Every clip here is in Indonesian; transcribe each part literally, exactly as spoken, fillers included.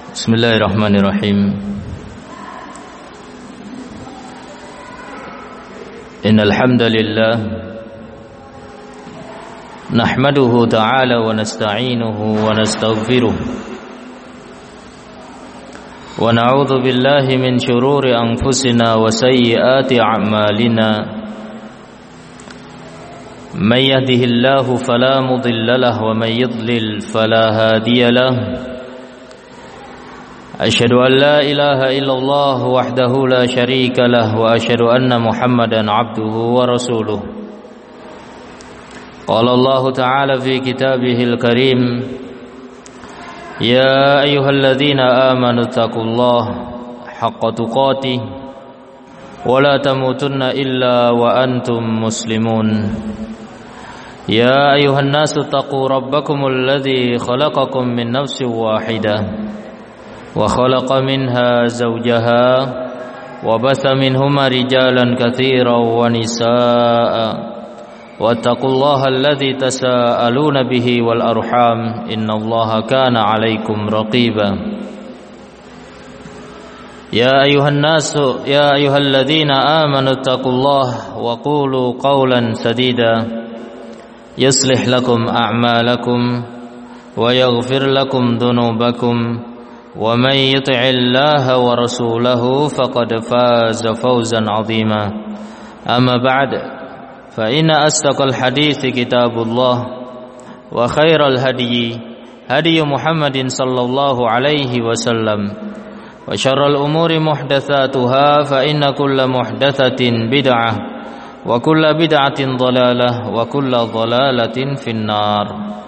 Bismillahirrahmanirrahim. Innal hamdalillah nahmaduhu ta'ala wa nasta'inuhu wa nastaghfiruh wa na'udzu billahi min shururi anfusina wa sayyiati a'malina. Man yahdihillahu fala mudilla lahu wa man yudlil fala hadiya lahu. أشهد أن لا إله إلا الله وحده لا شريك له وأشهد أن محمدا عبده ورسوله. قال الله تعالى في كتابه الكريم: يا أيها الذين آمنوا اتقوا الله حق تقاته ولا تموتن إلا وأنتم مسلمون. يا أيها الناس اتقوا ربكم الذي خلقكم من نفس واحدة وخلق منها زوجها وبث منهما رجالا كثيرا ونساء واتقوا الله الذي تساءلون به والأرحام إن الله كان عليكم رقيبا. يا أيها الناس يا أيها الذين آمنوا اتقوا الله وقولوا قولا سديدا يصلح لكم أعمالكم ويغفر لكم ذنوبكم ومن يطع الله ورسوله فقد فاز فوزا عظيما. أما بعد فإن أصدق الحديث كتاب الله وخير الهدي هدي محمد صلى الله عليه وسلم وشر الأمور محدثاتها فإن كل محدثة بدعة وكل بدعة ضلالة وكل ضلالة في النار.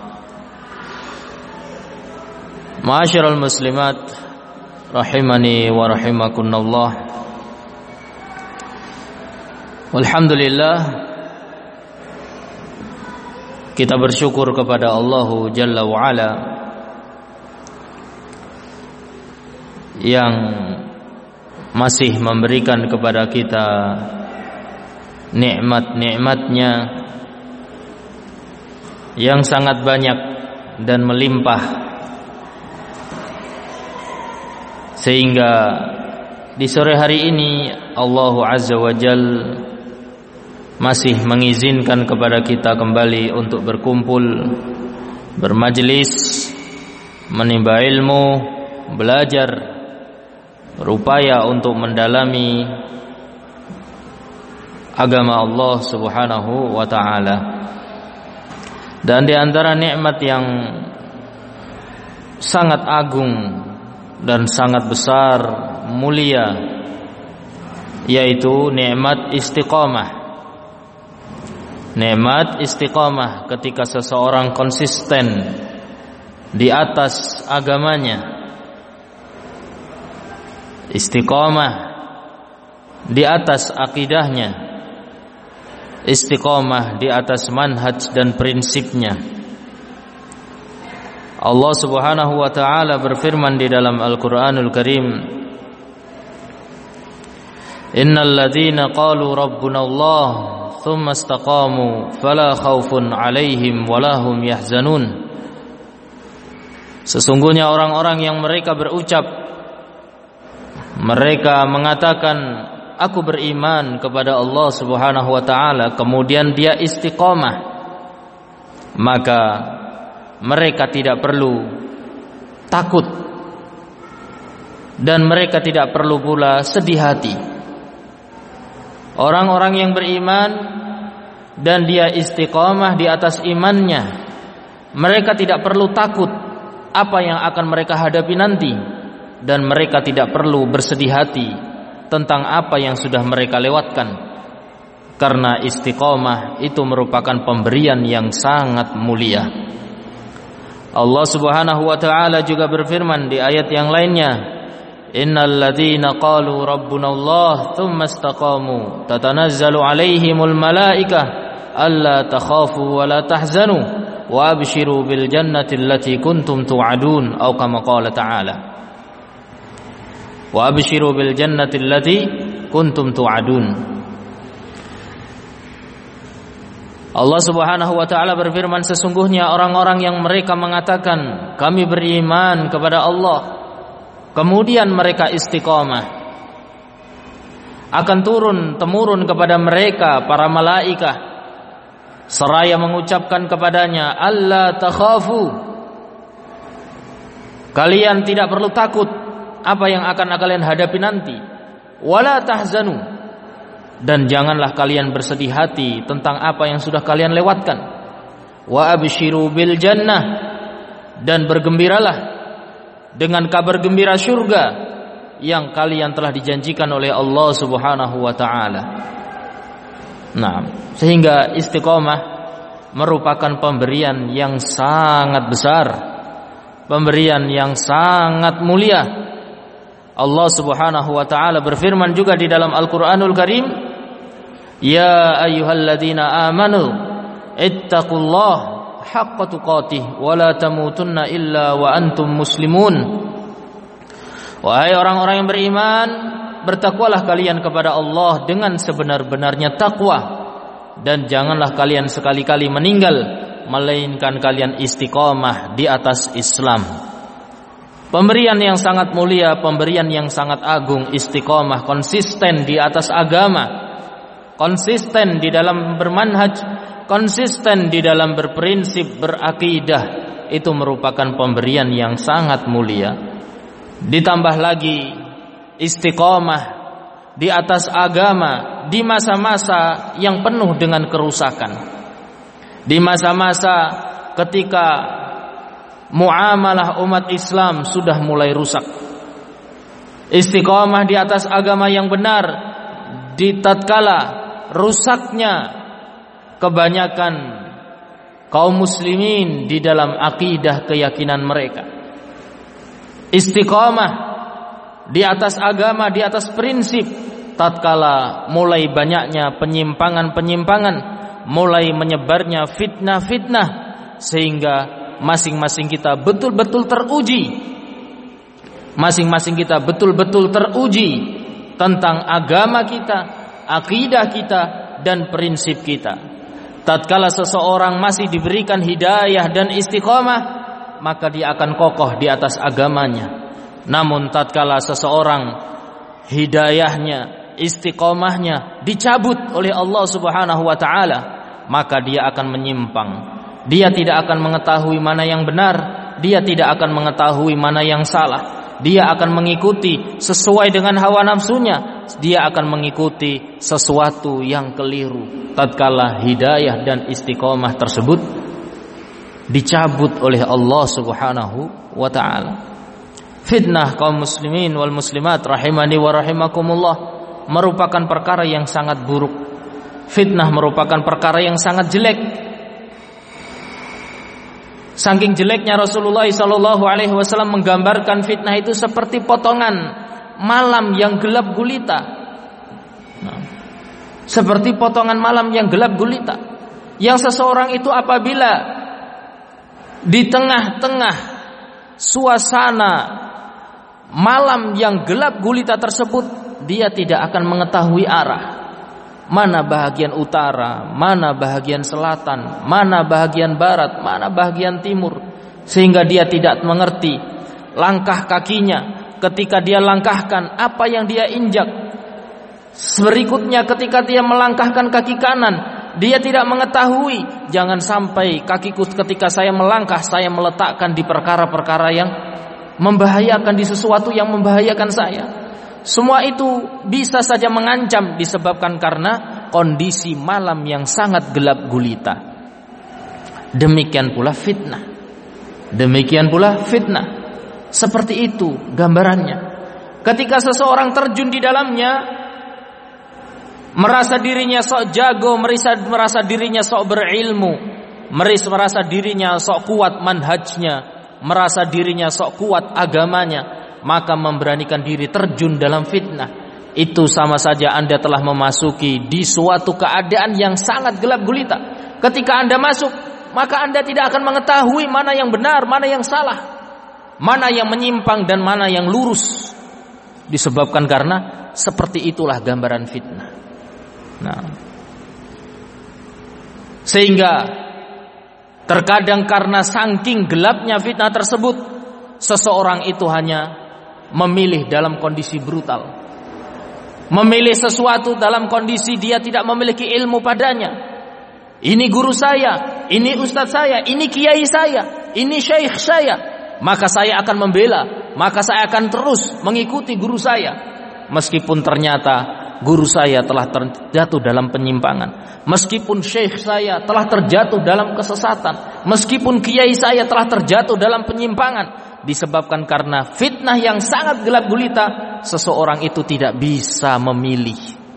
Ma'asyiral muslimat rahimani wa rahimakumullah. Alhamdulillah, kita bersyukur kepada Allah Jalla wa Ala yang masih memberikan kepada kita nikmat-nikmatnya yang sangat banyak dan melimpah, sehingga di sore hari ini Allah Azza wa Jal masih mengizinkan kepada kita kembali untuk berkumpul, bermajlis, menimba ilmu, belajar, berupaya untuk mendalami agama Allah Subhanahu wa ta'ala. Dan di antara nikmat yang sangat agung dan sangat besar, mulia, yaitu nikmat istiqamah. Nikmat istiqamah ketika seseorang konsisten di atas agamanya, istiqamah di atas akidahnya, istiqamah di atas manhaj dan prinsipnya. Allah Subhanahu wa ta'ala berfirman di dalam Al-Qur'anul Karim: Innal ladzina qalu rabbuna Allah tsumma istaqamu fala khaufun 'alaihim wala hum yahzanun. Sesungguhnya orang-orang yang mereka berucap, mereka mengatakan aku beriman kepada Allah Subhanahu wa ta'ala, kemudian dia istiqamah, maka mereka tidak perlu takut dan mereka tidak perlu pula sedih hati. Orang-orang yang beriman dan dia istiqamah di atas imannya, mereka tidak perlu takut apa yang akan mereka hadapi nanti, dan mereka tidak perlu bersedih hati tentang apa yang sudah mereka lewatkan, karena istiqamah itu merupakan pemberian yang sangat mulia. Allah Subhanahu wa ta'ala juga berfirman di ayat yang lainnya: Innal ladzina qalu rabbuna Allah tsumma istaqamu tatanazzalu 'alaihimul malaikah alla takhafu wa la tahzanu wa abshiru bil jannati allati kuntum tu'adun, atau kama qala ta'ala, wa abshiru bil jannati allati kuntum tu'adun. Allah Subhanahu wa ta'ala berfirman, sesungguhnya orang-orang yang mereka mengatakan kami beriman kepada Allah, kemudian mereka istiqomah, akan turun temurun kepada mereka para malaikah seraya mengucapkan kepadanya, alla takhafu, kalian tidak perlu takut apa yang akan kalian hadapi nanti, wala tahzanu, dan janganlah kalian bersedih hati tentang apa yang sudah kalian lewatkan, wa abshiru bil jannah, dan bergembiralah dengan kabar gembira surga yang kalian telah dijanjikan oleh Allah Subhanahu wa taala. Nah, sehingga istiqomah merupakan pemberian yang sangat besar, pemberian yang sangat mulia. Allah Subhanahu wa taala berfirman juga di dalam Al-Qur'anul Karim, ya ayyuhalladzina amanu ittaqullaha haqqa tuqatih wa la tamutunna illa wa antum muslimun. Wahai orang-orang yang beriman, bertakwalah kalian kepada Allah dengan sebenar-benarnya takwa, dan janganlah kalian sekali-kali meninggal melainkan kalian istiqomah di atas Islam. Pemberian yang sangat mulia, pemberian yang sangat agung, istiqomah, konsisten di atas agama, konsisten di dalam bermanhaj, konsisten di dalam berprinsip, berakidah, itu merupakan pemberian yang sangat mulia. Ditambah lagi istiqomah di atas agama di masa-masa yang penuh dengan kerusakan, di masa-masa ketika muamalah umat Islam sudah mulai rusak. Istiqomah di atas agama yang benar di tatkala rusaknya kebanyakan kaum muslimin di dalam akidah keyakinan mereka. Istiqomah di atas agama, di atas prinsip tatkala mulai banyaknya penyimpangan-penyimpangan, mulai menyebarnya fitnah-fitnah, sehingga masing-masing kita betul-betul teruji, masing-masing kita betul-betul teruji tentang agama kita, akidah kita, dan prinsip kita. Tatkala seseorang masih diberikan hidayah dan istiqomah, maka dia akan kokoh di atas agamanya. Namun tatkala seseorang hidayahnya, istiqomahnya dicabut oleh Allah Subhanahu wa taala, maka dia akan menyimpang. Dia tidak akan mengetahui mana yang benar, dia tidak akan mengetahui mana yang salah. Dia akan mengikuti sesuai dengan hawa nafsunya, dia akan mengikuti sesuatu yang keliru tatkala hidayah dan istiqomah tersebut dicabut oleh Allah Subhanahu wa taala. Fitnah kaum muslimin wal muslimat rahimani wa rahimakumullah merupakan perkara yang sangat buruk. Fitnah merupakan perkara yang sangat jelek. Saking jeleknya Rasulullah sallallahu alaihi wasallam menggambarkan fitnah itu seperti potongan malam yang gelap gulita. Nah, seperti potongan malam yang gelap gulita, yang seseorang itu apabila di tengah-tengah suasana malam yang gelap gulita tersebut, dia tidak akan mengetahui arah, mana bahagian utara, mana bahagian selatan, mana bahagian barat, mana bahagian timur, sehingga dia tidak mengerti langkah kakinya ketika dia langkahkan, apa yang dia injak. Berikutnya ketika dia melangkahkan kaki kanan, dia tidak mengetahui, jangan sampai kakiku ketika saya melangkah, saya meletakkan di perkara-perkara yang membahayakan, di sesuatu yang membahayakan saya. Semua itu bisa saja mengancam disebabkan karena kondisi malam yang sangat gelap gulita. Demikian pula fitnah. Demikian pula fitnah. Seperti itu gambarannya. Ketika seseorang terjun di dalamnya, merasa dirinya sok jago, merasa, merasa dirinya sok berilmu, merasa dirinya sok kuat manhajnya, merasa dirinya sok kuat agamanya, maka memberanikan diri terjun dalam fitnah. Itu sama saja Anda telah memasuki di suatu keadaan yang sangat gelap gulita. Ketika Anda masuk, maka Anda tidak akan mengetahui mana yang benar, mana yang salah, mana yang menyimpang dan mana yang lurus. Disebabkan karena seperti itulah gambaran fitnah. Nah, sehingga terkadang karena saking gelapnya fitnah tersebut, seseorang itu hanya memilih dalam kondisi brutal, memilih sesuatu dalam kondisi dia tidak memiliki ilmu padanya. Ini guru saya, ini ustadz saya, ini kiai saya, ini syekh saya, maka saya akan membela, maka saya akan terus mengikuti guru saya, meskipun ternyata guru saya telah terjatuh dalam penyimpangan, meskipun syekh saya telah terjatuh dalam kesesatan, meskipun kiai saya telah terjatuh dalam penyimpangan, disebabkan karena fitnah yang sangat gelap gulita. Seseorang itu tidak bisa memilih,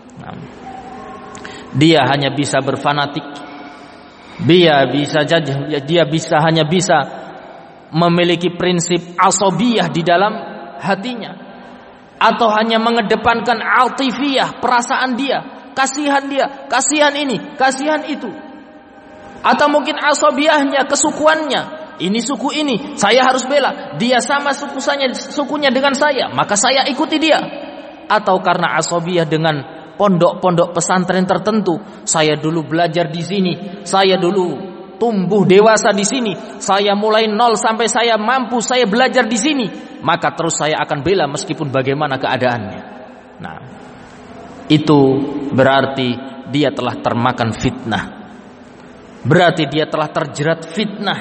dia hanya bisa berfanatik. Dia bisa dia bisa hanya bisa memiliki prinsip asabiyah di dalam hatinya, atau hanya mengedepankan altifiyah, perasaan dia, kasihan dia, kasihan ini, kasihan itu, atau mungkin asabiyahnya, kesukuannya, ini suku ini saya harus bela, dia sama suku saya, sukunya dengan saya, maka saya ikuti dia. Atau karena asabiyah dengan pondok-pondok pesantren tertentu, saya dulu belajar di sini, saya dulu tumbuh dewasa di sini, saya mulai nol sampai saya mampu, saya belajar di sini, maka terus saya akan bela meskipun bagaimana keadaannya. Nah, itu berarti dia telah termakan fitnah, berarti dia telah terjerat fitnah.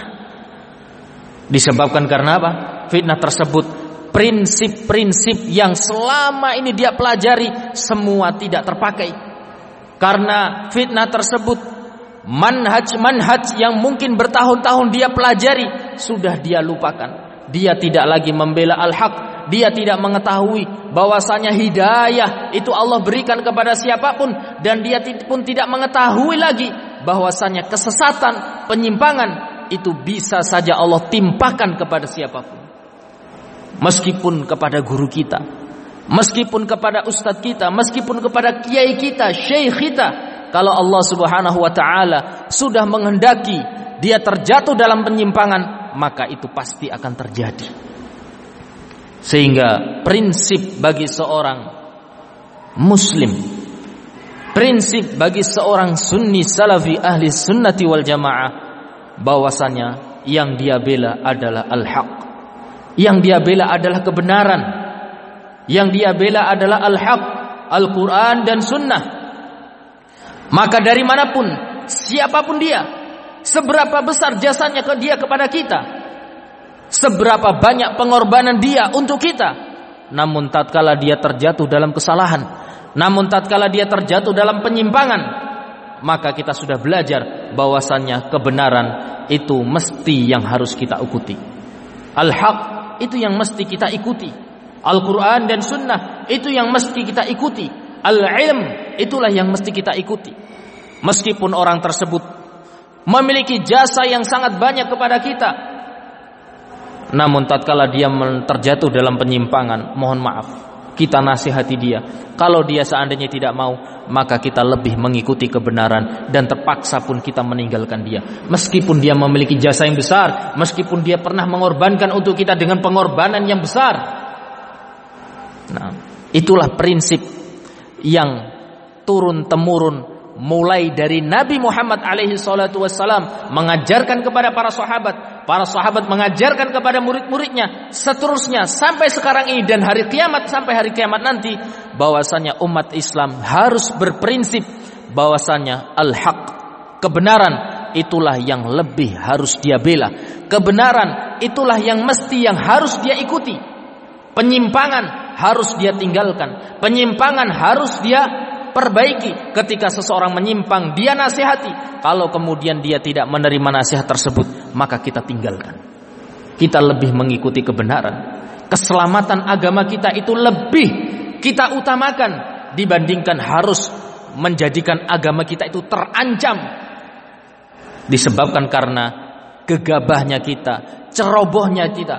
Disebabkan karena apa? Fitnah tersebut prinsip-prinsip yang selama ini dia pelajari semua tidak terpakai. Karena fitnah tersebut, manhaj-manhaj yang mungkin bertahun-tahun dia pelajari sudah dia lupakan. Dia tidak lagi membela al-haq, dia tidak mengetahui bahwasanya hidayah itu Allah berikan kepada siapapun, dan dia pun tidak mengetahui lagi bahwasanya kesesatan, penyimpangan itu bisa saja Allah timpakan kepada siapapun. Meskipun kepada guru kita, meskipun kepada ustadz kita, meskipun kepada kiai kita, syekh kita, kalau Allah Subhanahu wa taala sudah menghendaki dia terjatuh dalam penyimpangan, maka itu pasti akan terjadi. Sehingga prinsip bagi seorang muslim, prinsip bagi seorang sunni salafi ahli sunnati wal jamaah, bahwasanya yang dia bela adalah al-haq, yang dia bela adalah kebenaran, yang dia bela adalah al-haq, Al-Quran dan sunnah. Maka dari manapun, siapapun dia, seberapa besar jasanya ke dia kepada kita, seberapa banyak pengorbanan dia untuk kita, namun tatkala dia terjatuh dalam kesalahan, namun tatkala dia terjatuh dalam penyimpangan, maka kita sudah belajar bahwasannya kebenaran itu mesti yang harus kita ikuti. Al-haq itu yang mesti kita ikuti. Al-Quran dan sunnah itu yang mesti kita ikuti. Al-ilm itulah yang mesti kita ikuti. Meskipun orang tersebut memiliki jasa yang sangat banyak kepada kita, namun tatkala dia terjatuh dalam penyimpangan, mohon maaf, kita nasihati dia. Kalau dia seandainya tidak mau, maka kita lebih mengikuti kebenaran, dan terpaksa pun kita meninggalkan dia. Meskipun dia memiliki jasa yang besar, meskipun dia pernah mengorbankan untuk kita dengan pengorbanan yang besar. Nah, itulah prinsip yang turun-temurun mulai dari Nabi Muhammad alaihi salatu wassalam mengajarkan kepada para sahabat, para sahabat mengajarkan kepada murid-muridnya, seterusnya sampai sekarang ini dan hari kiamat, sampai hari kiamat nanti, bahwasanya umat Islam harus berprinsip bahwasanya al-haq, kebenaran itulah yang lebih harus dia bela, kebenaran itulah yang mesti yang harus dia ikuti, penyimpangan harus dia tinggalkan, penyimpangan harus dia perbaiki. Ketika seseorang menyimpang, dia nasihati. Kalau kemudian dia tidak menerima nasihat tersebut, maka kita tinggalkan. Kita lebih mengikuti kebenaran. Keselamatan agama kita itu lebih kita utamakan dibandingkan harus menjadikan agama kita itu terancam. Disebabkan karena gegabahnya kita, cerobohnya kita,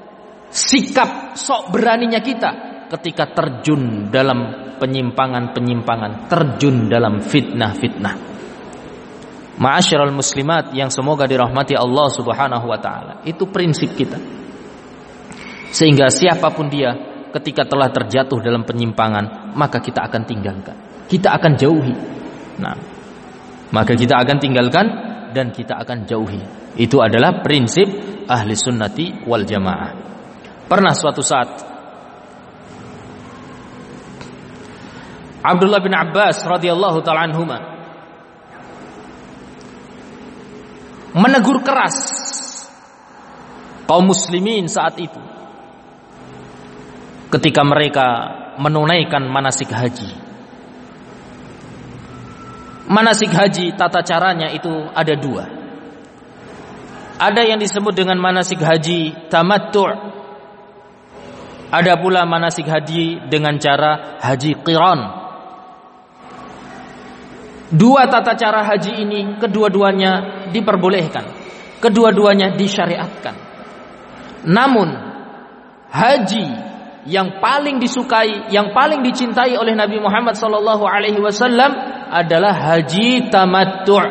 sikap sok beraninya kita ketika terjun dalam penyimpangan-penyimpangan, terjun dalam fitnah-fitnah. Ma'asyiral muslimat yang semoga dirahmati Allah Subhanahu wa taala, itu prinsip kita. Sehingga siapapun dia ketika telah terjatuh dalam penyimpangan, maka kita akan tinggalkan, kita akan jauhi. Nah, maka kita akan tinggalkan dan kita akan jauhi. Itu adalah prinsip ahli sunnati wal jamaah. Pernah suatu saat Abdullah bin Abbas radhiyallahu ta'ala anhuma menegur keras kaum muslimin saat itu ketika mereka menunaikan manasik haji. Manasik haji tata caranya itu ada dua. Ada yang disebut dengan manasik haji tamattu'. Ada pula manasik haji dengan cara haji qiran. Dua tata cara haji ini kedua-duanya diperbolehkan, kedua-duanya disyariatkan. Namun haji yang paling disukai, yang paling dicintai oleh Nabi Muhammad sallallahu alaihi wasallam adalah haji tamattu'.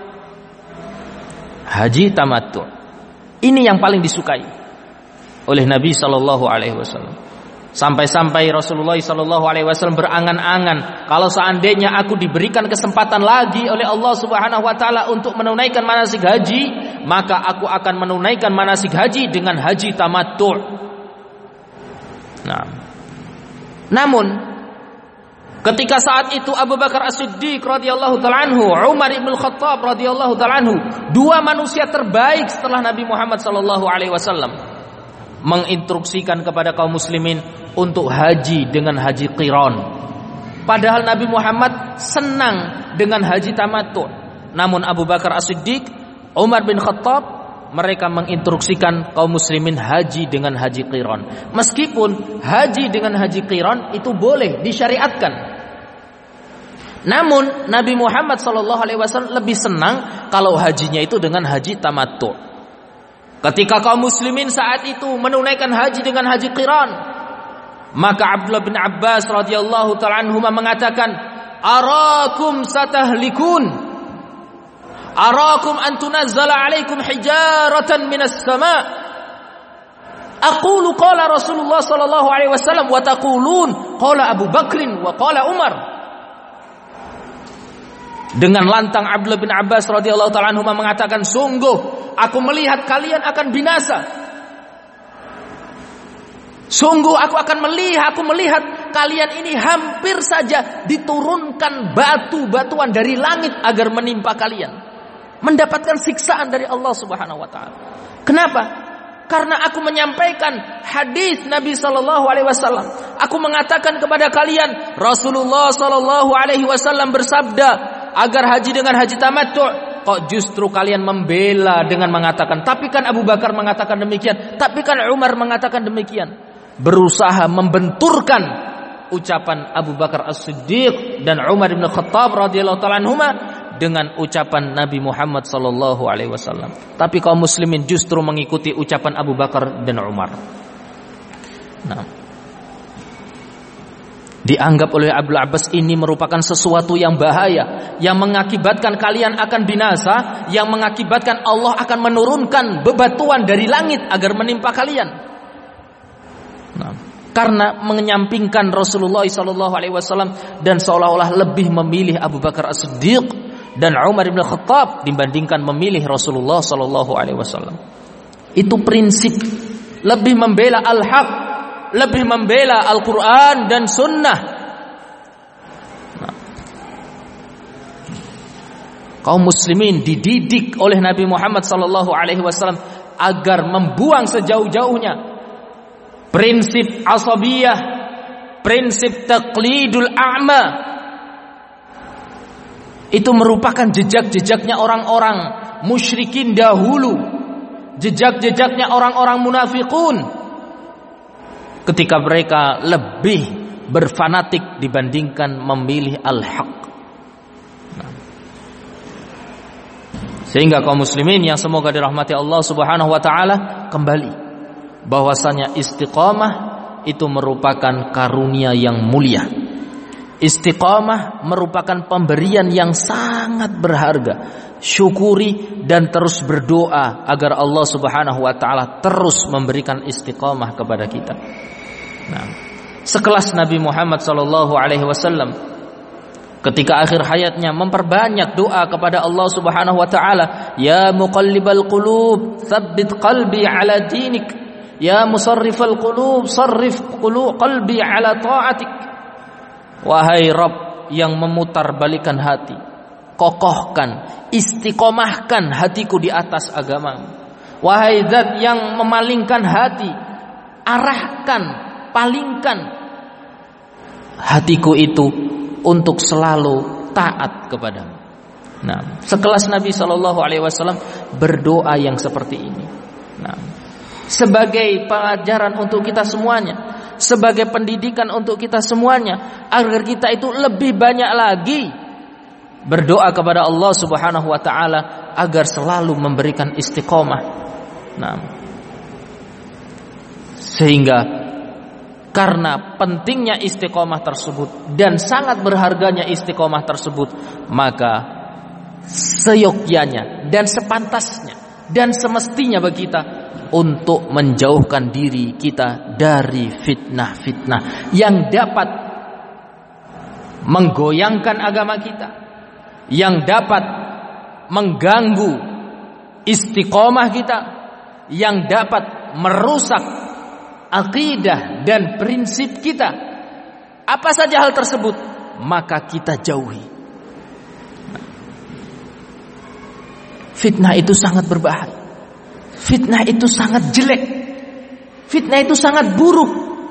Haji tamattu'. Ini yang paling disukai oleh Nabi sallallahu alaihi wasallam. Sampai-sampai Rasulullah sallallahu alaihi wasallam berangan-angan, kalau seandainya aku diberikan kesempatan lagi oleh Allah Subhanahu wa taala untuk menunaikan manasik haji, maka aku akan menunaikan manasik haji dengan haji tamattu'. Nah. Namun ketika saat itu Abu Bakar As-Siddiq radhiyallahu ta'ala anhu, Umar ibn Khattab radhiyallahu ta'ala anhu, dua manusia terbaik setelah Nabi Muhammad sallallahu alaihi wasallam, menginstruksikan kepada kaum muslimin untuk haji dengan haji qiran. Padahal Nabi Muhammad senang dengan haji tamattu'. Namun Abu Bakar As-Siddiq, Umar bin Khattab, mereka menginstruksikan kaum muslimin haji dengan haji qiran. Meskipun haji dengan haji qiran itu boleh, disyariatkan. Namun Nabi Muhammad sallallahu alaihi wasallam lebih senang kalau hajinya itu dengan haji tamattu'. Ketika kaum muslimin saat itu menunaikan haji dengan haji qiran, maka Abdullah bin Abbas radhiyallahu ta'ala anhuma mengatakan, "Arakum satahlikun. Arakum an tunazzala alaikum hijaratan minas sama'. Aqulu qala Rasulullah sallallahu alaihi wasallam wa taqulun qala Abu Bakrin wa qala Umar." Dengan lantang Abdullah bin Abbas radhiyallahu ta'ala anhuma mengatakan, "Sungguh aku melihat kalian akan binasa. Sungguh aku akan melihat, aku melihat kalian ini hampir saja diturunkan batu-batuan dari langit agar menimpa kalian, mendapatkan siksaan dari Allah Subhanahu wa taala." Kenapa? Karena aku menyampaikan hadis Nabi sallallahu alaihi wasallam. Aku mengatakan kepada kalian, Rasulullah sallallahu alaihi wasallam bersabda agar haji dengan haji tamattu'. Kok justru kalian membela dengan mengatakan, tapi kan Abu Bakar mengatakan demikian, tapi kan Umar mengatakan demikian. Berusaha membenturkan ucapan Abu Bakar As-Siddiq dan Umar bin Khattab radhiyallahu ta'ala anhuma dengan ucapan Nabi Muhammad sallallahu alaihi wasallam. Tapi kaum muslimin justru mengikuti ucapan Abu Bakar dan Umar. Nah, dianggap oleh Abdul Abbas ini merupakan sesuatu yang bahaya, yang mengakibatkan kalian akan binasa, yang mengakibatkan Allah akan menurunkan bebatuan dari langit agar menimpa kalian. Nah, karena menyampingkan Rasulullah sallallahu alaihi wasallam dan seolah-olah lebih memilih Abu Bakar As-Siddiq dan Umar bin Khattab dibandingkan memilih Rasulullah sallallahu alaihi wasallam. Itu prinsip, lebih membela al-haq, lebih membela Al-Quran dan Sunnah. Nah, kaum muslimin dididik oleh Nabi Muhammad sallallahu alaihi wasallam agar membuang sejauh-jauhnya prinsip asabiyah, prinsip taqlidul a'ma. Itu merupakan jejak-jejaknya orang-orang musyrikin dahulu, jejak-jejaknya orang-orang munafiqun ketika mereka lebih berfanatik dibandingkan memilih al-haq. Nah, sehingga kaum muslimin yang semoga dirahmati Allah Subhanahu wa taala kembali bahwasanya istiqamah itu merupakan karunia yang mulia. Istiqamah merupakan pemberian yang sangat berharga. Syukuri dan terus berdoa agar Allah Subhanahu wa taala terus memberikan istiqamah kepada kita. Nah, sekelas Nabi Muhammad sallallahu alaihi wasallam ketika akhir hayatnya memperbanyak doa kepada Allah Subhanahu wa taala, "Ya muqallibal qulub, tsabbit qalbi ala dinik. Ya musarrifal qulub, sarrif qulub qalbi ala ta'atik." Wahai Rabb yang memutarbalikan hati. Kokohkan, istiqomahkan hatiku di atas agamamu. Wahai zat yang memalingkan hati, arahkan, palingkan hatiku itu untuk selalu taat kepadamu. Nah, sekelas Nabi Shallallahu Alaihi Wasallam berdoa yang seperti ini. Nah, sebagai pelajaran untuk kita semuanya, sebagai pendidikan untuk kita semuanya, agar kita itu lebih banyak lagi berdoa kepada Allah Subhanahu Wa Taala agar selalu memberikan istiqomah. Nah, sehingga karena pentingnya istiqomah tersebut dan sangat berharganya istiqomah tersebut, maka seyogyanya dan sepantasnya dan semestinya bagi kita untuk menjauhkan diri kita dari fitnah-fitnah yang dapat menggoyangkan agama kita, yang dapat mengganggu istiqomah kita, yang dapat merusak akidah dan prinsip kita. Apa saja hal tersebut, maka kita jauhi. Fitnah itu sangat berbahaya. Fitnah itu sangat jelek. Fitnah itu sangat buruk.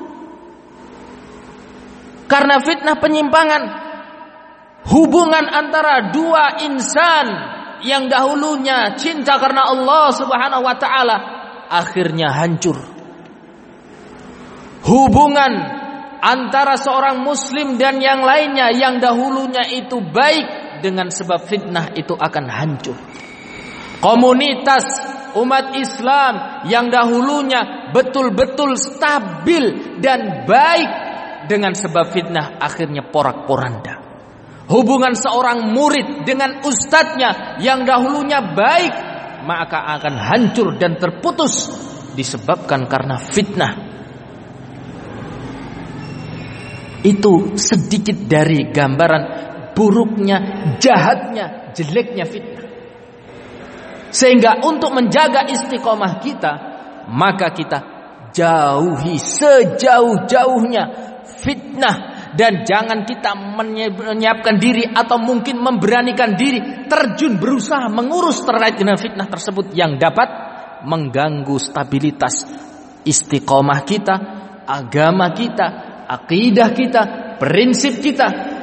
Karena fitnah penyimpangan hubungan antara dua insan yang dahulunya cinta karena Allah Subhanahu wa taala akhirnya hancur. Hubungan antara seorang muslim dan yang lainnya yang dahulunya itu baik, dengan sebab fitnah itu akan hancur. Komunitas umat Islam yang dahulunya betul-betul stabil dan baik, dengan sebab fitnah akhirnya porak-poranda. Hubungan seorang murid dengan ustadznya yang dahulunya baik, maka akan hancur dan terputus disebabkan karena fitnah. Itu sedikit dari gambaran buruknya, jahatnya, jeleknya fitnah. Sehingga untuk menjaga istiqomah kita, maka kita jauhi sejauh-jauhnya fitnah, dan jangan kita menyiapkan diri atau mungkin memberanikan diri terjun berusaha mengurus terkait dengan fitnah tersebut yang dapat mengganggu stabilitas istiqomah kita, agama kita, akidah kita, prinsip kita.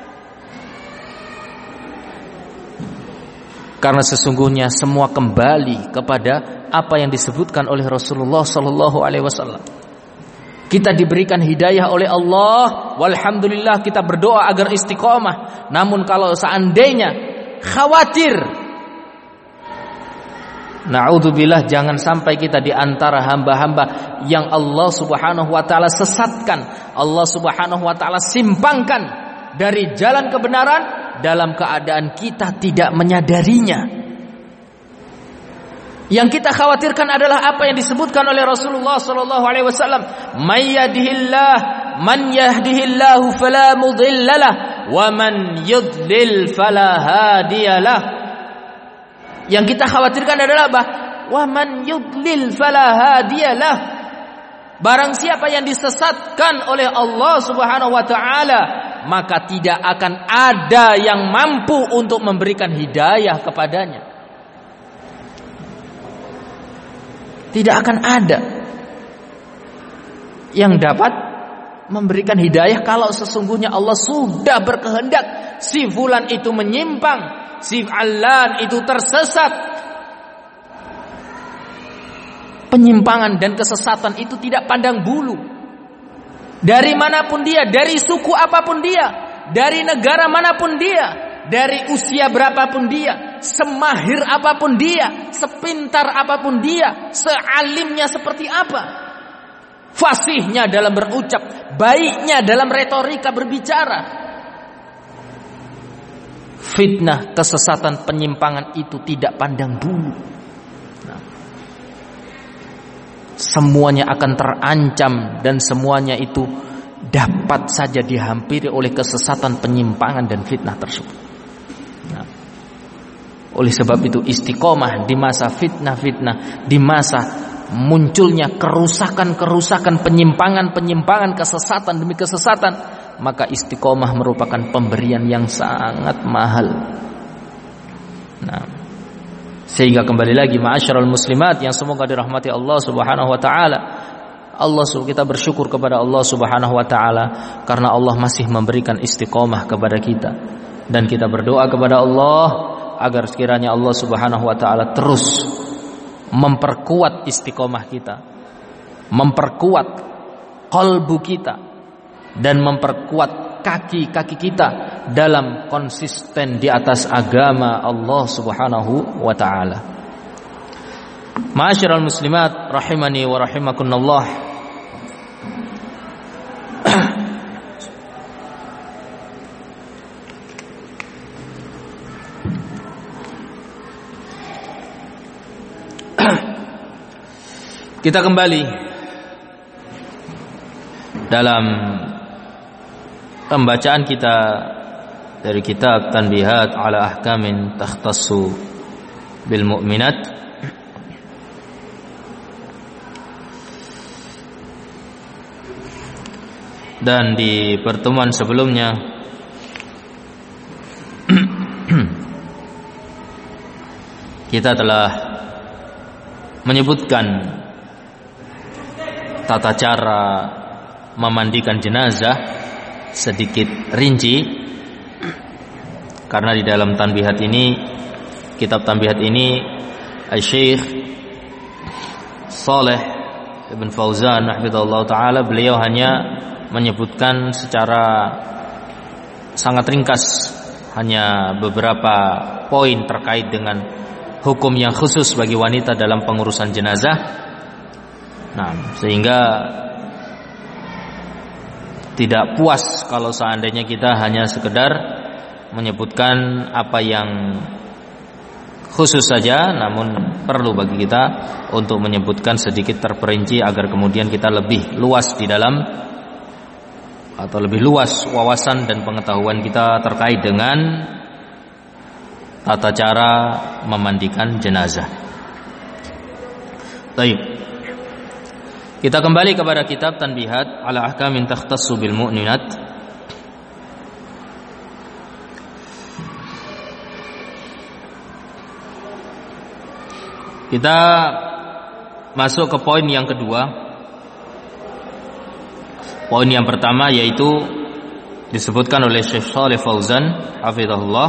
Karena sesungguhnya semua kembali kepada apa yang disebutkan oleh Rasulullah sallallahu alaihi wasallam. Kita diberikan hidayah oleh Allah, walhamdulillah, kita berdoa agar istiqomah. Namun kalau seandainya khawatir, na'udzubillah, jangan sampai kita di antara hamba-hamba yang Allah Subhanahu wa taala sesatkan, Allah Subhanahu wa taala simpangkan dari jalan kebenaran dalam keadaan kita tidak menyadarinya. Yang kita khawatirkan adalah apa yang disebutkan oleh Rasulullah sallallahu alaihi wasallam, "May yahdihillah man yahdihillahu fala mudhillalah wa man yudlil fala hadiyalah." Yang kita khawatirkan adalah apa? Wa man yudlil fala hadiyalah. Barang siapa yang disesatkan oleh Allah Subhanahu wa taala, maka tidak akan ada yang mampu untuk memberikan hidayah kepadanya. Tidak akan ada yang dapat memberikan hidayah kalau sesungguhnya Allah sudah berkehendak si fulan itu menyimpang, si alan itu tersesat. Penyimpangan dan kesesatan itu tidak pandang bulu. Dari manapun dia, dari suku apapun dia, dari negara manapun dia, dari usia berapapun dia, semahir apapun dia, sepintar apapun dia, sealimnya seperti apa, fasihnya dalam berucap, baiknya dalam retorika berbicara, fitnah, kesesatan, penyimpangan itu tidak pandang bulu. Nah, semuanya akan terancam dan semuanya itu dapat saja dihampiri oleh kesesatan, penyimpangan dan fitnah tersebut. Nah, oleh sebab itu istiqomah di masa fitnah-fitnah, di masa munculnya kerusakan-kerusakan, penyimpangan-penyimpangan, kesesatan demi kesesatan, maka istiqomah merupakan pemberian yang sangat mahal. Nah, sehingga kembali lagi ma'asyiral muslimat yang semoga dirahmati Allah Subhanahu wa taala, Allah kita bersyukur kepada Allah Subhanahu wa taala karena Allah masih memberikan istiqomah kepada kita, dan kita berdoa kepada Allah agar sekiranya Allah Subhanahu wa taala terus memperkuat istiqomah kita, memperkuat qalbu kita, dan memperkuat kaki-kaki kita dalam konsisten di atas agama Allah Subhanahu wa taala. Ma'asyiral muslimat rahimani wa rahimakumullah. Kita kembali dalam pembacaan kita dari kitab Tanbihat ala Ahkamin Takhtassu bil Mu'minat. Dan di pertemuan sebelumnya kita telah menyebutkan tata cara memandikan jenazah sedikit rinci, karena di dalam Tanbihat ini, kitab Tanbihat ini, Syekh Shalih Ibn Fauzan hafizahullah taala, beliau hanya menyebutkan secara sangat ringkas hanya beberapa poin terkait dengan hukum yang khusus bagi wanita dalam pengurusan jenazah. Nah, sehingga tidak puas kalau seandainya kita hanya sekedar menyebutkan apa yang khusus saja, namun perlu bagi kita untuk menyebutkan sedikit terperinci agar kemudian kita lebih luas di dalam, atau lebih luas wawasan dan pengetahuan kita terkait dengan tata cara memandikan jenazah. Baik. Kita kembali kepada kitab Tanbihat ala Ahkamin Takhtassu bil Mu'minat. Kita masuk ke poin yang kedua. Poin yang pertama yaitu disebutkan oleh Syekh Shalih Fauzan hafizahullah,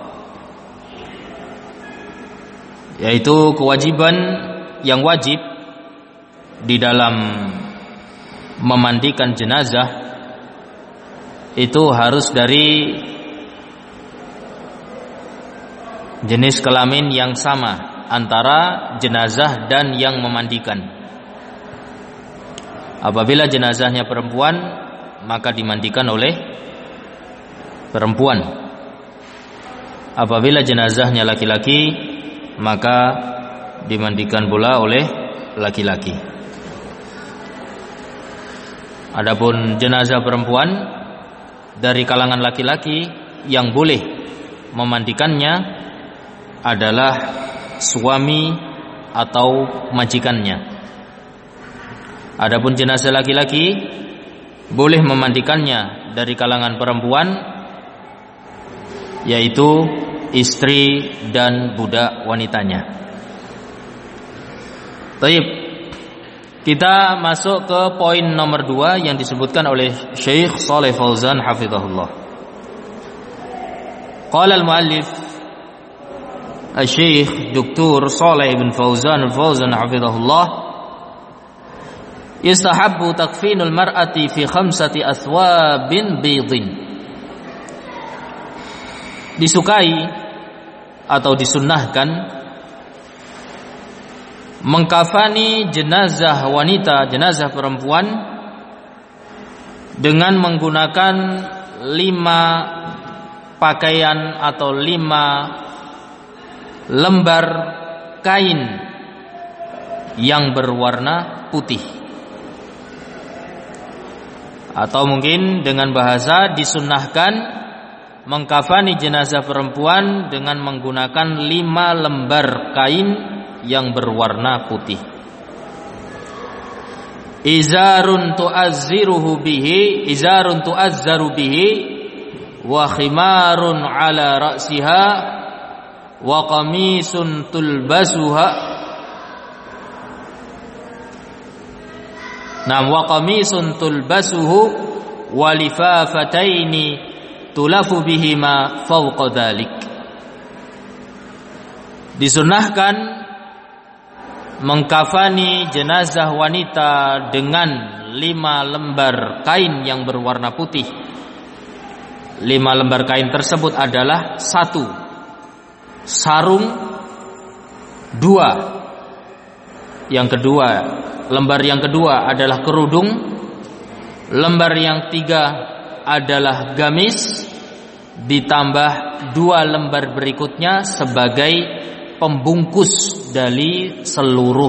yaitu kewajiban yang wajib di dalam memandikan jenazah itu harus dari jenis kelamin yang sama antara jenazah dan yang memandikan. Apabila jenazahnya perempuan, maka dimandikan oleh perempuan. Apabila jenazahnya laki-laki, maka dimandikan pula oleh laki-laki. Adapun jenazah perempuan dari kalangan laki-laki yang boleh memandikannya adalah suami atau majikannya. Adapun jenazah laki-laki boleh memandikannya dari kalangan perempuan, yaitu istri dan budak wanitanya. Baik. Kita masuk ke poin nomor dua yang disebutkan oleh Syekh Shalih Fauzan hafizahullah. Qala al-muallif Syekh Doktor Shalih bin Fauzan al-Fauzan hafizahullah, yustahabbu takfinul mar'ati fi khamsati athwabin bidin. Disukai atau disunnahkan mengkafani jenazah wanita, jenazah perempuan dengan menggunakan lima pakaian atau lima lembar kain yang berwarna putih, atau mungkin dengan bahasa disunnahkan mengkafani jenazah perempuan dengan menggunakan lima lembar kain yang berwarna putih. izarun tu'azziruhu bihi izarun tu'azzaru bihi wa khimarun ala ra'siha wa qamisun tulbasuha nam wa qamisun tulbasuhu wa lifafataini tulafu bihima fawqa dhalik. Disunnahkan mengkafani jenazah wanita dengan lima lembar kain yang berwarna putih. Lima lembar kain tersebut adalah satu sarung, dua yang kedua lembar yang kedua adalah kerudung, lembar yang tiga adalah gamis, ditambah dua lembar berikutnya sebagai pembungkus dari seluruh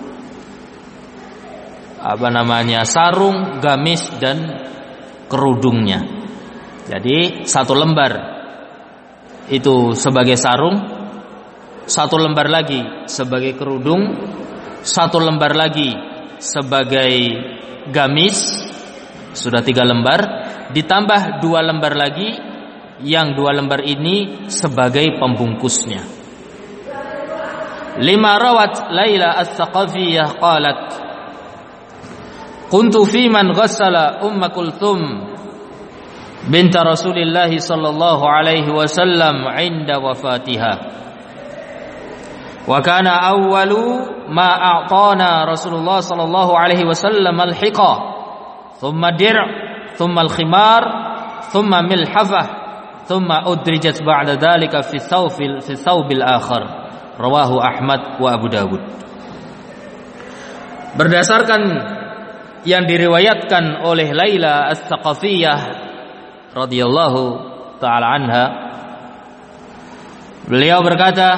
apa namanya sarung, gamis dan kerudungnya. Jadi satu lembar itu sebagai sarung, satu lembar lagi sebagai kerudung, satu lembar lagi sebagai gamis, sudah tiga lembar, ditambah dua lembar lagi yang dua lembar ini sebagai pembungkusnya. Lima rawat Laila As-Saqafiyah qalat kuntu fi man ghassala Umm Kulthum bint Rasulillah sallallahu alaihi wasallam 'inda wafatiha wa kana awwalu ma a'tana Rasulullah sallallahu alaihi wasallam al-hiqa thumma dir' thumma al-khimar thumma milhafah thumma udrijat ba'da dhalika fi thawbil fi thawbil akhar. Rawahu Ahmad wa Abu Dawud. Berdasarkan yang diriwayatkan oleh Laila As-Saqafiyah radhiyallahu taala anha, beliau berkata,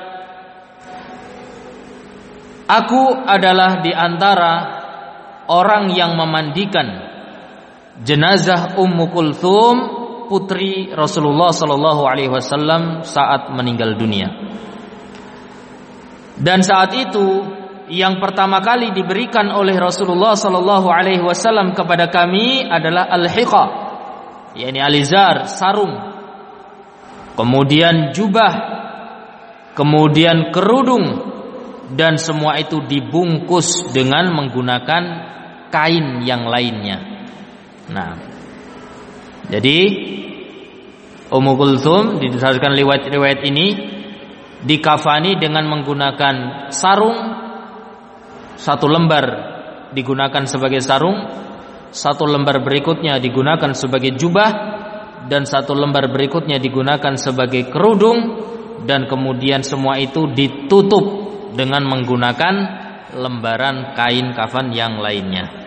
aku adalah di antara orang yang memandikan jenazah Ummu Kulthum putri Rasulullah sallallahu alaihi wasallam saat meninggal dunia. Dan saat itu yang pertama kali diberikan oleh Rasulullah sallallahu alaihi wasallam kepada kami adalah al-hiqa, yakni alizar, sarung. Kemudian jubah, kemudian kerudung, dan semua itu dibungkus dengan menggunakan kain yang lainnya. Nah, jadi Ummu Kulthum didasarkan riwayat-riwayat ini dikafani dengan menggunakan sarung, satu lembar digunakan sebagai sarung, satu lembar berikutnya digunakan sebagai jubah, dan satu lembar berikutnya digunakan sebagai kerudung, dan kemudian semua itu ditutup dengan menggunakan lembaran kain kafan yang lainnya.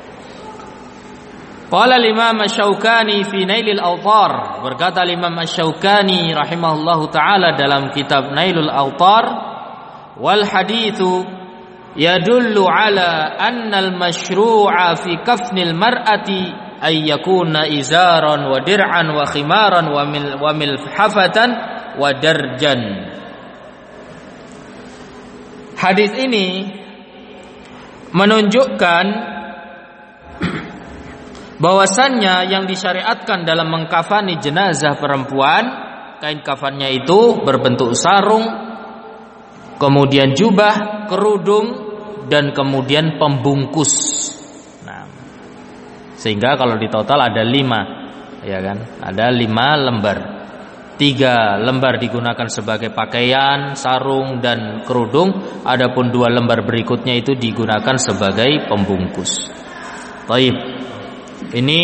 Qala Imam Asy-Syaukani fi Nailil Awtar, berkata Imam Asy-Syaukani rahimahullahu taala dalam kitab Nailul Awtar, wal haditsu yadullu ala anna al-masyru'a fi kafnil mar'ati ay yakuna izaran wa dir'an wa khimaran wa mil wa milhafatan wa darjan. Hadis ini menunjukkan bahwasannya yang disyariatkan dalam mengkafani jenazah perempuan, kain kafannya itu berbentuk sarung, kemudian jubah, kerudung, dan kemudian pembungkus. Nah, sehingga kalau di total ada lima, ya kan? Ada lima lembar. Tiga lembar digunakan sebagai pakaian, sarung, dan kerudung. Adapun dua lembar berikutnya itu digunakan sebagai pembungkus. Baik. Ini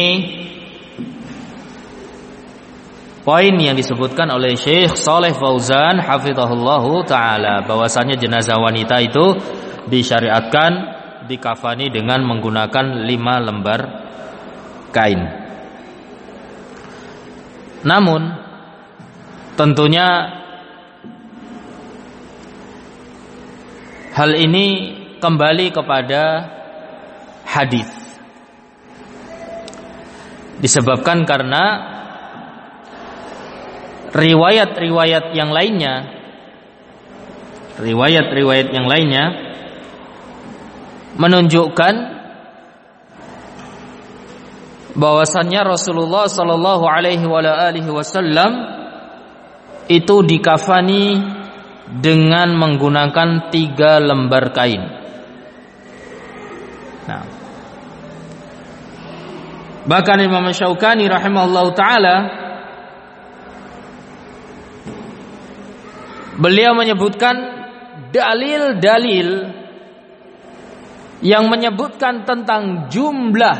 poin yang disebutkan oleh Syekh Shalih Fauzan hafizahullahu taala, bahwasanya jenazah wanita itu disyariatkan dikafani dengan menggunakan lima lembar kain. Namun tentunya hal ini kembali kepada hadis. Disebabkan karena riwayat-riwayat yang lainnya riwayat-riwayat yang lainnya menunjukkan bahwasannya Rasulullah sallallahu alaihi wasallam itu dikafani dengan menggunakan tiga lembar kain. Nah, bahkan Imam Syaukani rahimahullahu taala beliau menyebutkan dalil-dalil yang menyebutkan tentang jumlah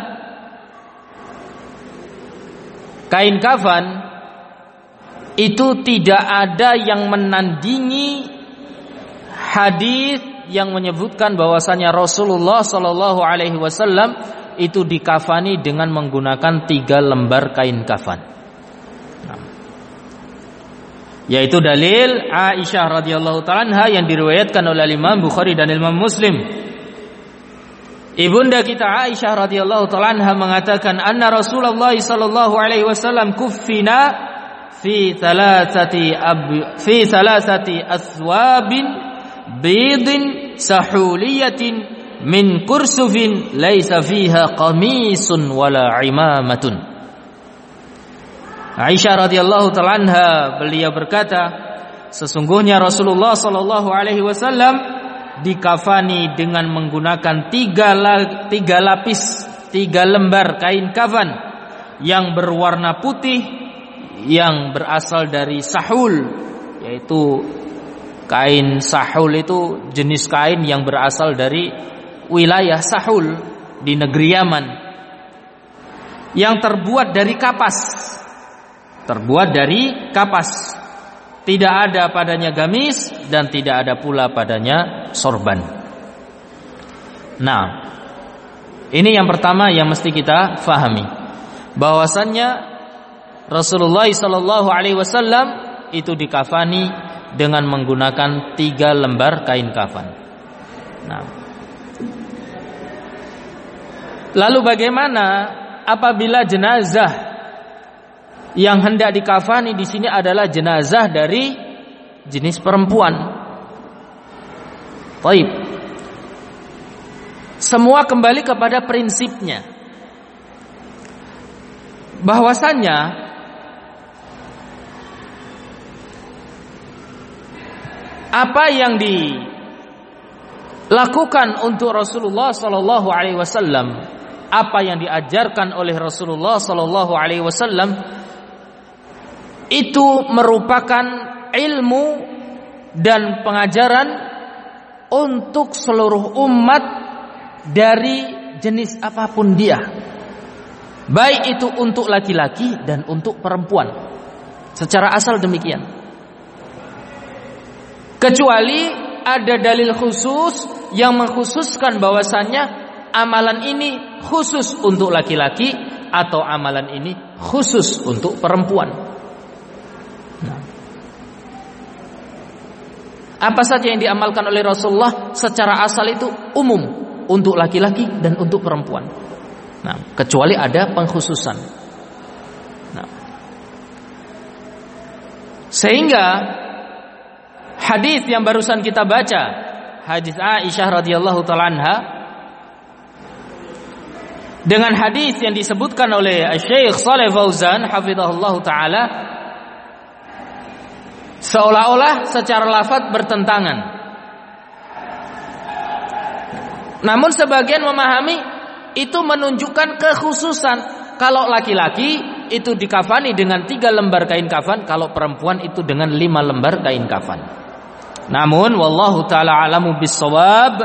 kain kafan itu tidak ada yang menandingi hadis yang menyebutkan bahwasanya Rasulullah sallallahu alaihi wasallam itu dikafani dengan menggunakan tiga lembar kain kafan. Nah, yaitu dalil Aisyah radhiyallahu ta'ala anha yang diriwayatkan oleh Imam Bukhari dan Imam Muslim. Ibunda kita Aisyah radhiyallahu ta'ala anha mengatakan anna Rasulullah sallallahu alaihi wasallam kuffina fi thalathati ab fi thalathati aswabin bidin sahuliyatin min kursufin laisa fiha qamisun wala imamatun. Aisyah radhiyallahu ta'ala anha beliau berkata, sesungguhnya Rasulullah sallallahu alaihi wasallam dikafani dengan menggunakan tiga la, tiga lapis, tiga lembar kain kafan yang berwarna putih yang berasal dari sahul, yaitu kain sahul itu jenis kain yang berasal dari wilayah Sahul di negeri Yaman, yang terbuat dari kapas, terbuat dari kapas, tidak ada padanya gamis dan tidak ada pula padanya sorban. Nah, ini yang pertama yang mesti kita fahami, bahwasannya Rasulullah sallallahu alaihi wasallam itu dikafani dengan menggunakan tiga lembar kain kafan. Nah, lalu bagaimana apabila jenazah yang hendak dikafani di sini adalah jenazah dari jenis perempuan? Baik. Semua kembali kepada prinsipnya, bahwasannya apa yang dilakukan untuk Rasulullah sallallahu alaihi wasallam, apa yang diajarkan oleh Rasulullah sallallahu alaihi wasallam itu merupakan ilmu dan pengajaran untuk seluruh umat dari jenis apapun dia, baik itu untuk laki-laki dan untuk perempuan, secara asal demikian. Kecuali ada dalil khusus yang mengkhususkan bahwasannya amalan ini khusus untuk laki-laki atau amalan ini khusus untuk perempuan. Nah, apa saja yang diamalkan oleh Rasulullah secara asal itu umum untuk laki-laki dan untuk perempuan. Nah, kecuali ada pengkhususan. Nah, sehingga hadis yang barusan kita baca, hadis Aisyah radhiyallahu ta'ala anha, dengan hadis yang disebutkan oleh Syekh Shalih Fauzan hafizahullahu taala, seolah-olah secara lafaz bertentangan. Namun sebagian memahami itu menunjukkan kekhususan. Kalau laki-laki itu dikafani dengan tiga lembar kain kafan, kalau perempuan itu dengan lima lembar kain kafan. Namun wallahu taala alamu bissawab,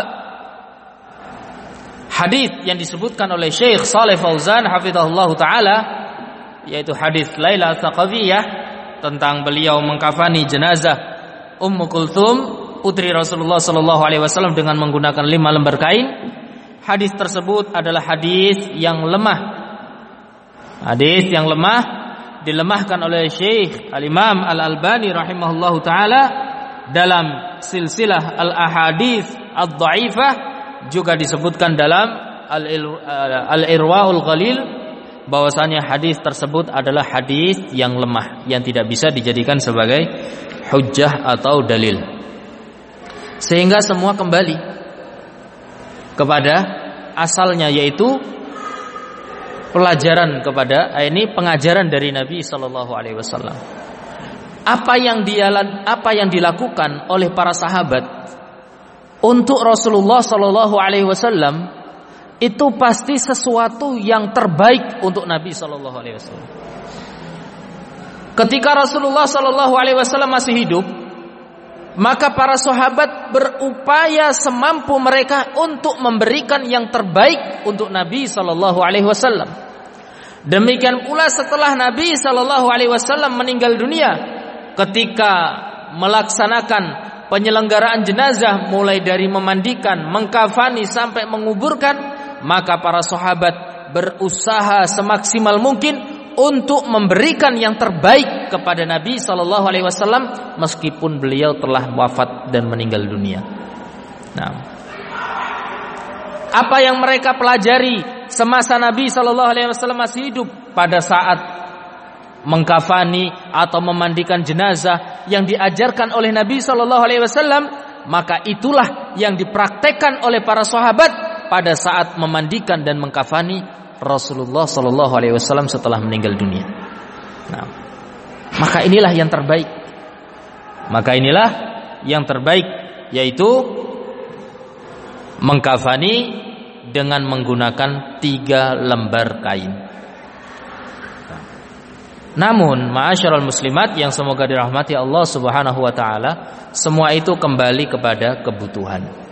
hadis yang disebutkan oleh Syekh Shalih Fauzan hafizahullahu taala, yaitu hadis Laila Tsaqafiyah tentang beliau mengkafani jenazah Ummu Kulthum putri Rasulullah sallallahu alaihi wasallam dengan menggunakan lima lembar kain. Hadis tersebut adalah hadis yang lemah. Hadis yang lemah dilemahkan oleh Syekh Al-Imam Al-Albani rahimahullahu taala dalam silsilah al-ahadits ad-dhaifah, juga disebutkan dalam al-Irwaul Ghalil bahwasanya hadis tersebut adalah hadis yang lemah yang tidak bisa dijadikan sebagai hujjah atau dalil. Sehingga semua kembali kepada asalnya, yaitu pelajaran kepada ini pengajaran dari Nabi sallallahu alaihi wasallam. Apa yang dia apa yang dilakukan oleh para sahabat untuk Rasulullah sallallahu alaihi wasallam itu pasti sesuatu yang terbaik untuk Nabi sallallahu alaihi wasallam. Ketika Rasulullah sallallahu alaihi wasallam masih hidup, maka para sahabat berupaya semampu mereka untuk memberikan yang terbaik untuk Nabi sallallahu alaihi wasallam. Demikian pula setelah Nabi sallallahu alaihi wasallam meninggal dunia, ketika melaksanakan penyelenggaraan jenazah mulai dari memandikan, mengkafani sampai menguburkan, maka para sahabat berusaha semaksimal mungkin untuk memberikan yang terbaik kepada Nabi sallallahu alaihi wasallam meskipun beliau telah wafat dan meninggal dunia. Nah, apa yang mereka pelajari semasa Nabi sallallahu alaihi wasallam masih hidup pada saat mengkafani atau memandikan jenazah yang diajarkan oleh Nabi sallallahu alaihi wasallam, maka itulah yang dipraktekkan oleh para sahabat pada saat memandikan dan mengkafani Rasulullah sallallahu alaihi wasallam setelah meninggal dunia. Nah, maka inilah yang terbaik. Maka inilah yang terbaik, yaitu mengkafani dengan menggunakan tiga lembar kain. Namun, ma'asyiral muslimat yang semoga dirahmati Allah Subhanahu wa taala, semua itu kembali kepada kebutuhan.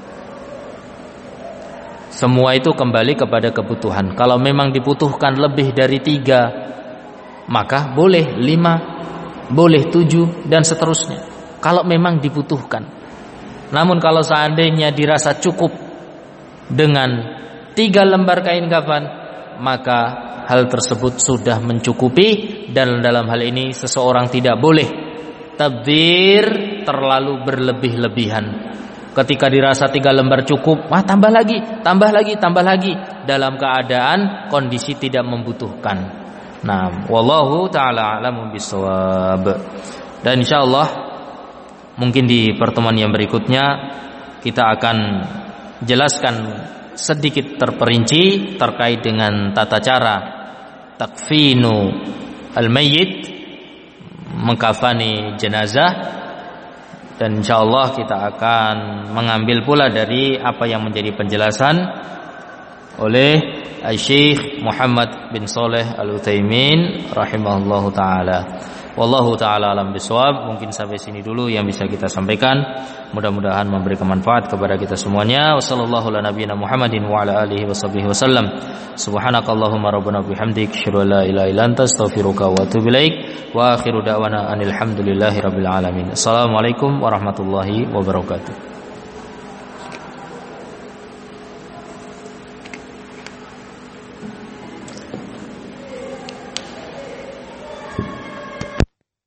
Semua itu kembali kepada kebutuhan. Kalau memang dibutuhkan lebih dari tiga, maka boleh lima, boleh tujuh, dan seterusnya. Kalau memang dibutuhkan. Namun kalau seandainya dirasa cukup dengan tiga lembar kain kafan, maka hal tersebut sudah mencukupi. Dan dalam hal ini seseorang tidak boleh tabdzir, terlalu berlebih-lebihan. Ketika dirasa tiga lembar cukup, wah tambah lagi, tambah lagi, tambah lagi, dalam keadaan kondisi tidak membutuhkan. Nah, wallahu taala a'lamu bissawab. Dan insyaallah mungkin di pertemuan yang berikutnya kita akan jelaskan sedikit terperinci terkait dengan tata cara takfinu al-mayyit, mengkafani jenazah. Dan insyaallah kita akan mengambil pula dari apa yang menjadi penjelasan oleh Syekh Muhammad bin Shalih Al-Utsaimin rahimahullahu taala. Wallahu taala alam bisawab. Mungkin sampai sini dulu yang bisa kita sampaikan. Mudah-mudahan memberikan manfaat kepada kita semuanya. Wassallallahu ala nabiyyina Muhammadin wa ala alihi washabbihi wasallam. Subhanakallahumma rabbana bihamdik asyhadu an la ilaha illa anta astaghfiruka wa atubu ilaik. Wa akhiru da'wana anil hamdulillahi rabbil alamin. Assalamualaikum warahmatullahi wabarakatuh.